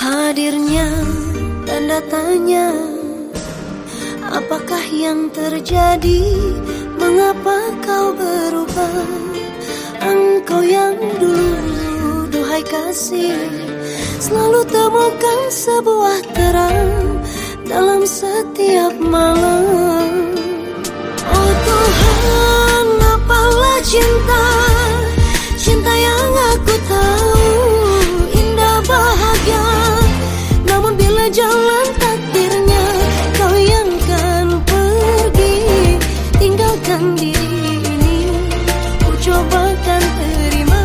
Hadirnya tanda tanya, apakah yang terjadi? Mengapa kau berubah? Engkau yang dulu, duhai kasih, selalu temukan sebuah terang dalam setiap malam. Oh Tuhan, apalah cinta, cinta yang aku tahu indah bahagia, namun bila jalan takdirnya kau yang kan pergi, tinggalkan diri ini, ku coba kan terima.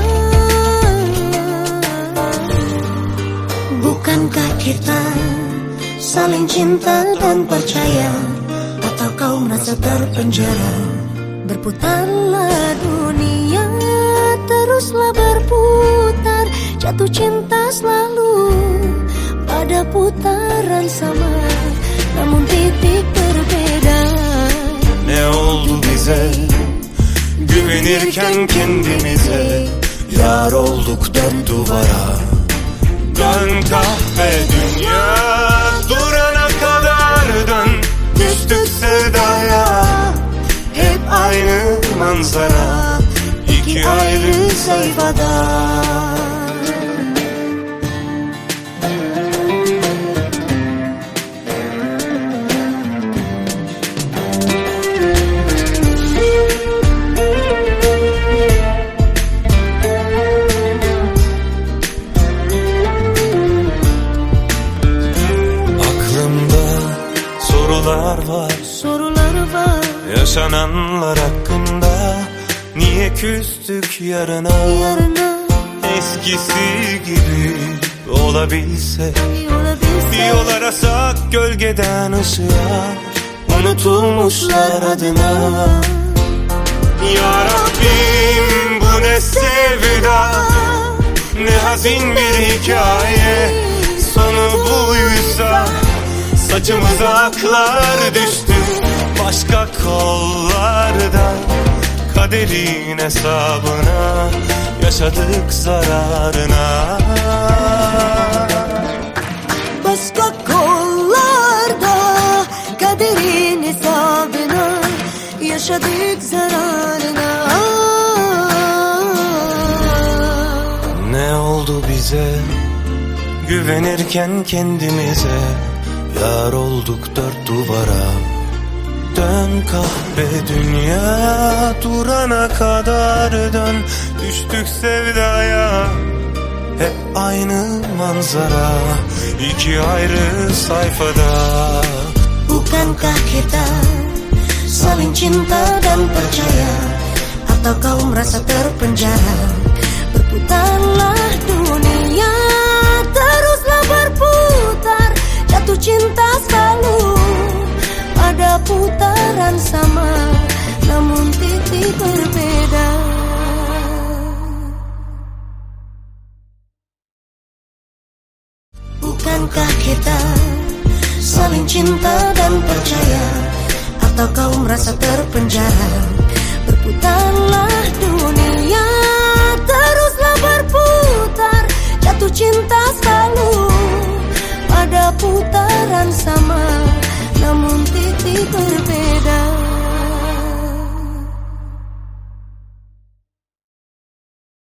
Bukankah kita saling cinta dan percaya, atau kau merasa terpenjara? Berputarlah dunia, teruslah berputar, jatuh cinta selalu pada putaran sama, namun titik berbeda. Ne oldu bize, güvenirken kendimize, yar olduk dört duvara. Dön kahve dünya, durana kadar dön, düştük sevdaya, hep aynı manzara, iki ayrı sayfada. Sorular var, yaşananlar hakkında. Niye küstük yarına? Eskisi gibi olabilsek, bir yol arasak gölgeden ışığa, unutulmuşlar adına. Ya Rabbim, bu ne sevda, ne hazin bir hikaye, sonu buysa saçımıza aklar düştü başka kollarda. Kaderin hesabına yaşadık zararına. başka kollarda kaderin hesabına yaşadık zararına. Ne oldu bize, güvenirken kendimize, yar olduk dört duvara. Dön kahve dünya, durana kadar dön, düştük sevdaya, hep aynı manzara, iki ayrı sayfada. Bukankah kita saling cinta dan percaya, atau kau merasa terpenjara? Berputarlah dunia, teruslah berputar, jatuh cinta selalu pada putaran sama, namun titik berbeda. Bukankah kita saling cinta dan percaya, atau kau merasa terpenjara? Berputarlah dunia, teruslah berputar, jatuh cinta selalu pada putaran sama, namun titik berbeda.